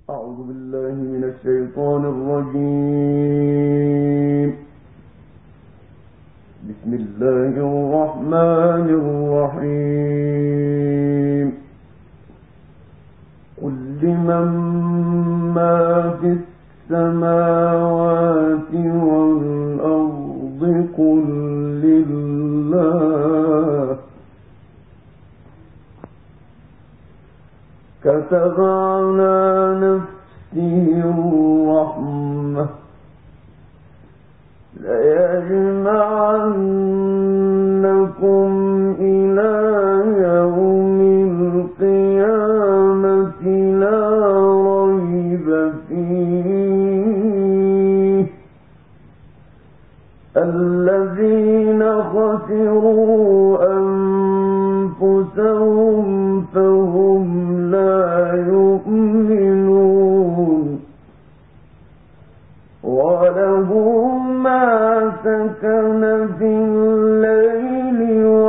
أعوذ بالله من الشيطان الرجيم. بسم الله الرحمن الرحيم. قل لمن ما في السماوات والأرض قل لله كتب على نفسه الرحمة ليجمعنكم إلى يوم القيامة لا ريب فيه الذين خسروا أنفسهم فهم لا يؤمنون وله ما سكن في الليل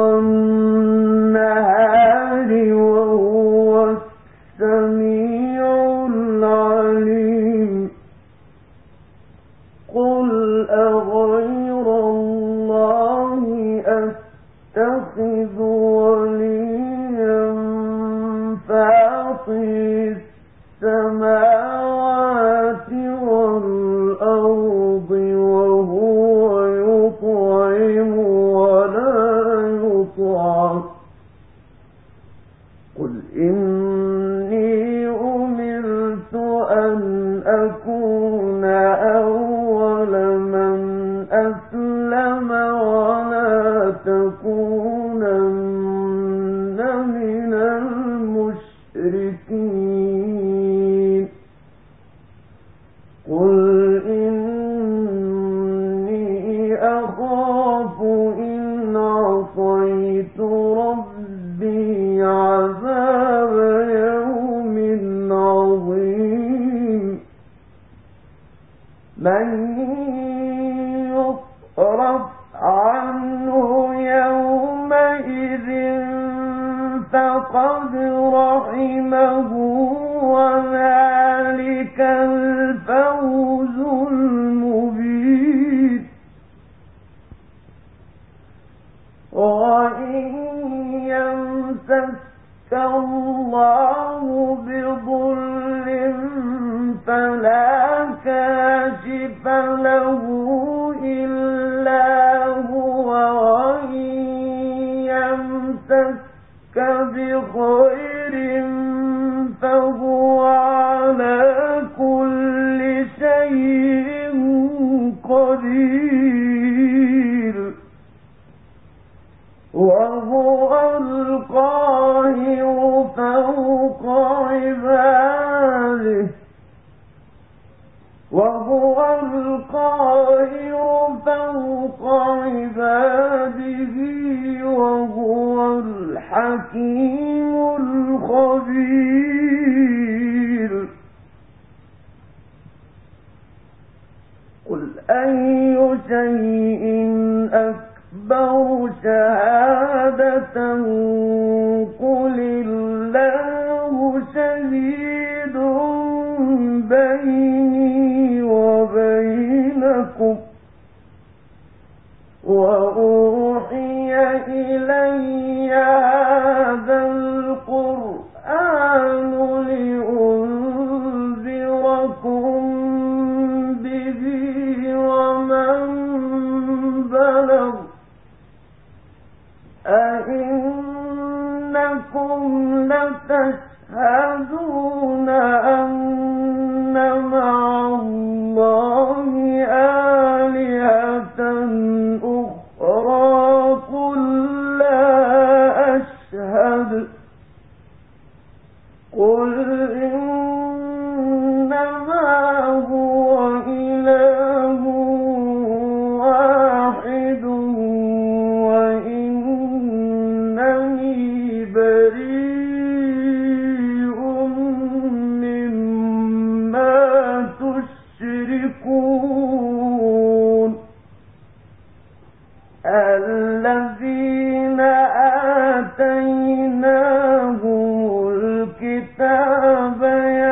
والنهار وهو السميع العليم. قل أغير الله أتخذ وليا فاطر السماوات والأرض وهو يطعم ولا يطعم. قل إني أمرت أن أكون أول من أسلم ولا تكونن من المشركين. قل إني أخاف إن عصيت ربي عذاب يوم عظيم. من يصرف عنه يومئذ فقد رحمه وذلك الفوز المبين. وإن يمسسك الله بضر فلا كاشف له إلا هو وإن يمسسك بخير فهو على كل شيء قدير. وهو القاهر فوق عباده وهو الحكيم الخبير. قل أي شيء أكبر شهادة قل الله شهيد بيني وبينكم. وأوحي إلي هذا القرآن لأنذركم به ومن بلغ أئنكم لتشهدون أن مع الله آلهة أخرى قل لا أشهد. قل إنما هو إله واحد وإنني بريء مما تشركون. الذين آتيناهم الكتاب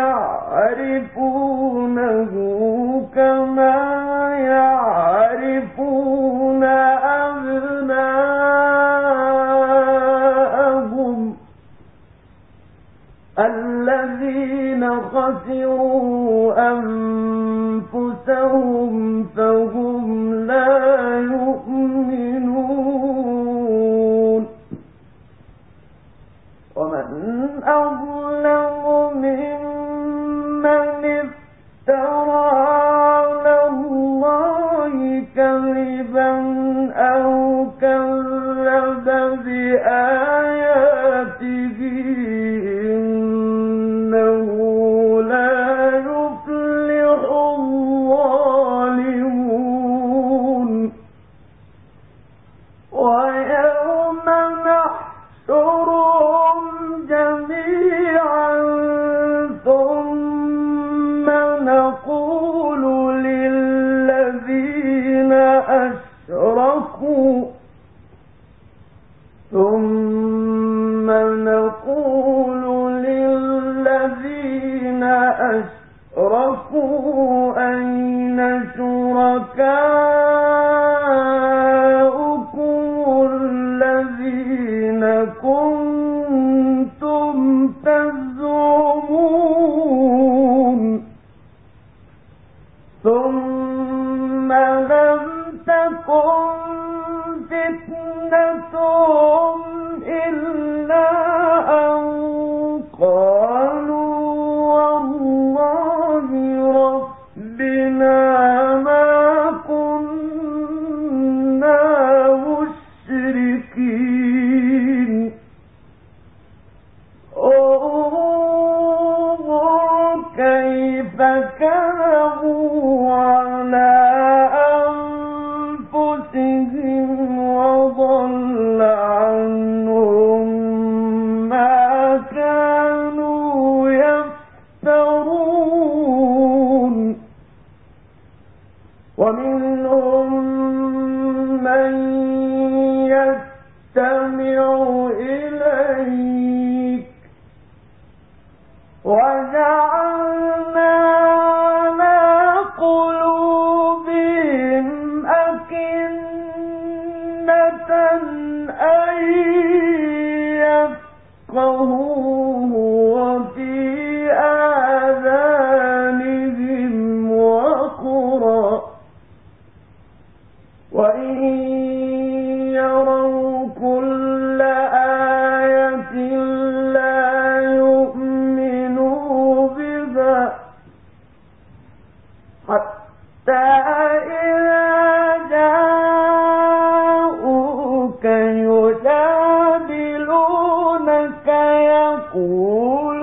الذين خسروا أنفسهم فهم لا يؤمنون ومن أظلم ممن افترى على الله كذبا أو كذب بآياته إنه لا يفلح الظالمون ويوم نحشرهم جميعا ثم نقول للذين أشركوا أين شركاؤكم الذين كنتم تزعمون ثم لم تكن فتنتهم إلا أن قالوا والله ربنا ما كنا مشركين انظر كيف كذبوا على أنفسهم وضل عنهم ما كانوا يفترون ومنهم من يستمع إليك وجعلنا على قلوبهم أكنة أن يفقهوه وفي آذانهم وقرا وإن يروا كل آية لا يؤمنوا بها حتى إذا جاءوك يجادلونك يقول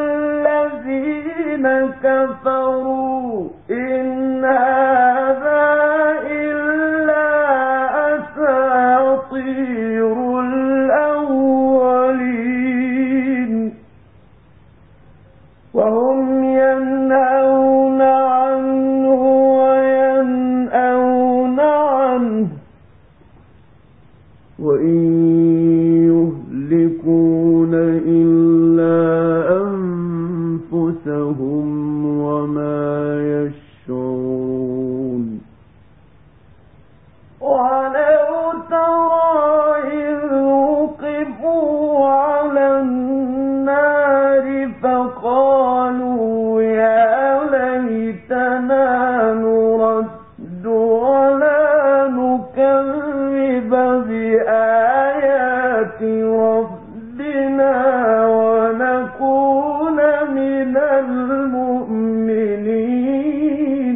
الذين كفروا إن هذا إلا أساطير الأولين وهم ينهون عنه وينأون عنه وإن يهلكون إلا أنفسهم وما يشعرون ولو ترى إذ وقفوا على النار فقالوا يا ليتنا نرد ولا نكذب بآيات ربنا ونكون من المؤمنين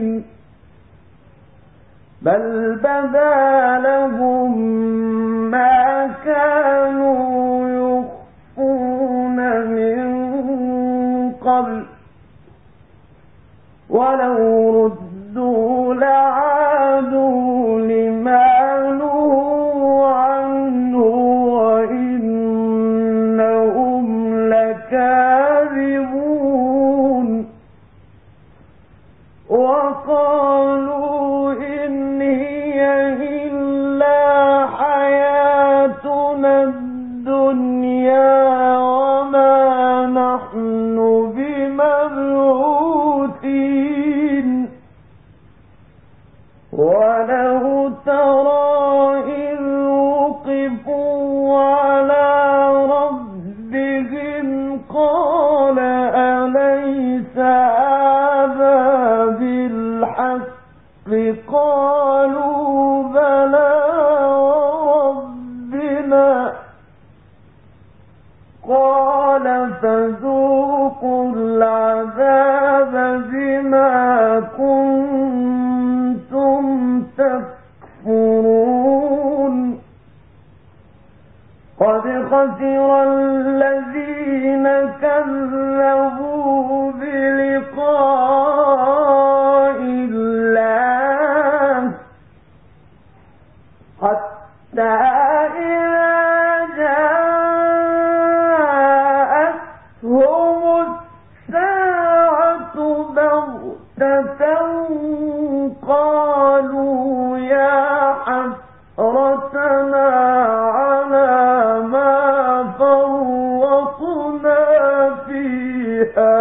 بل بدا لهم ما كانوا يخفون من قبل ولو ردوا لعادوا لما نهوا عنه وإنهم لكاذبون وقالوا إن هي إلا حياتنا الدنيا وما نحن بمبعوثين ولو ترى إذ وقفوا على ربهم قال هذا بالحق قالوا بلى وربنا قال فذوقوا العذاب بما كنتم تكفرون قد خسر الذين كذبوا بلقاء الله حتى إذا جاءتهم الساعة بغتة قالوا يا حسرتنا على ما فرطنا فيها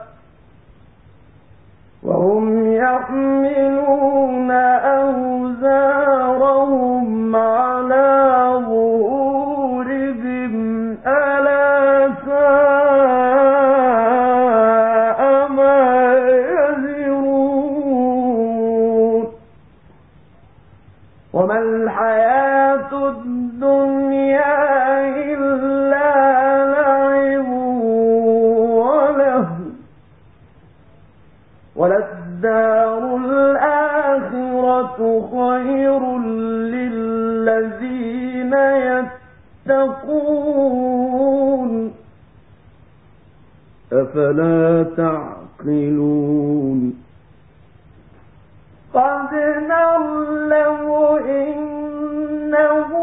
وهم يحملون أوزارهم على ظهورهم ألا ساء ما يزرون وما الحياة الدنيا إلا لعب ولهو وللدار الآخرة خير للذين يتقون أفلا تعقلون قد نعلم إنه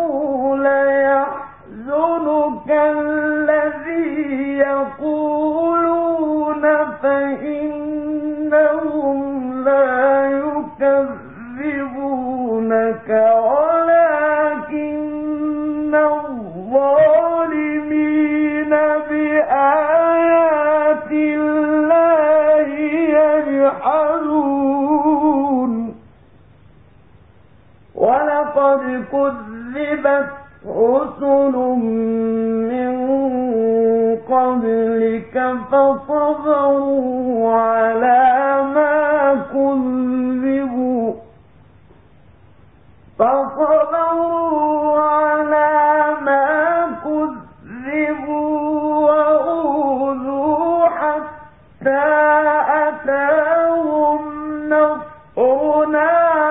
ليحزنك الذي يقولون فإنهم لا يكذبونك ولكن الظالمين بآيات الله يجحدون ولقد كذبت رسل من قبلك فصبروا على ما كذبوا وأوذوا حتى أتاهم نصرنا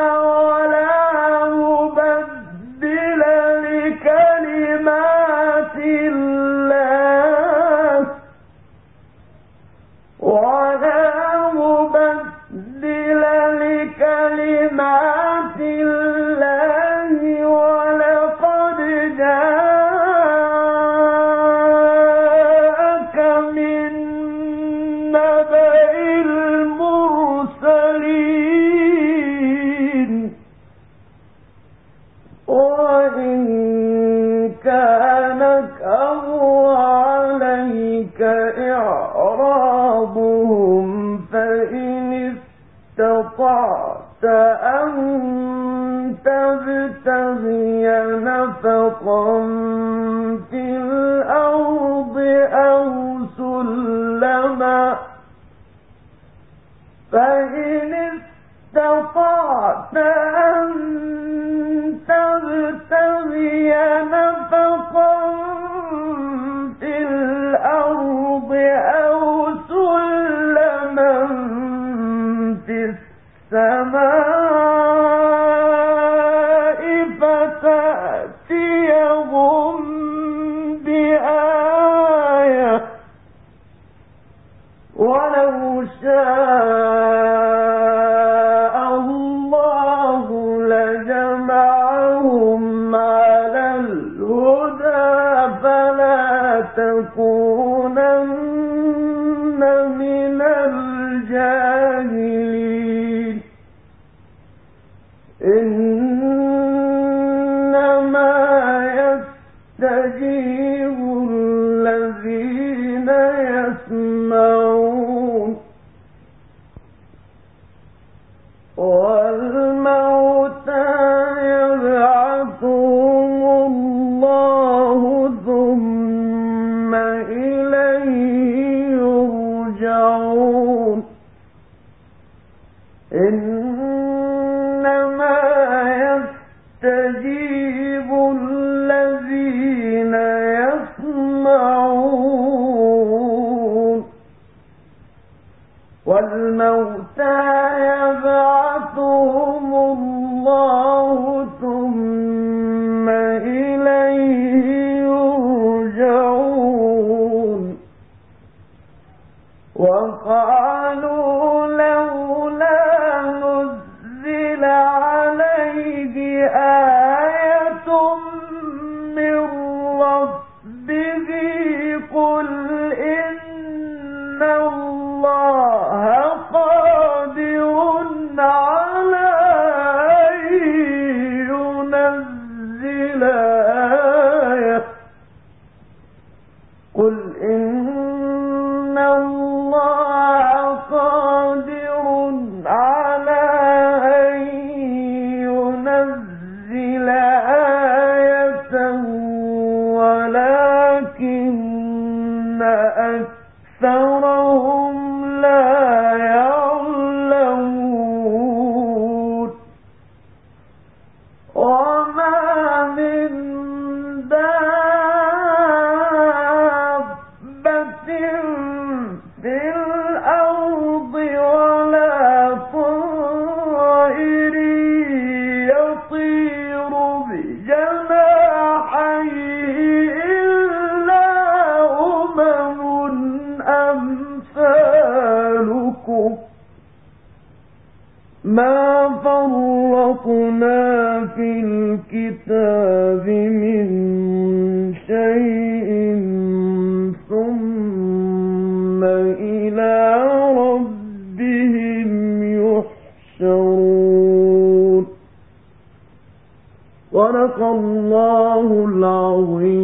استطعت أن تبتغي نفقا في الأرض أو سلما فإن استطعت أن تبتغي نفقا في الأرض أو سلما في السماء فتأتيهم بآية ولو شاء الله لجمعهم على الهدى فلا تكونن من الجاهلين إنما يستجيب الذين يسمعون والموتى يبعثهم الله ثم إليه يرجعون يسمعون إنما يستجيب الذين يسمعون والموتى يبعثهم الله ثم إليه يرجعون وقالوا لولا نزل عليه آية من ربه قل إن الله قادر على أن ينزل آية قل إن الله قادر على أن ينزل آية ولكن أكثرهم لا يعلمون وما من دابة في الأرض ولا طائر يطير بجناحيه إلا أمثالكم ما فرطنا في الكتاب من شيء ثم إلى ربهم يحشرون صدق الله العظيم.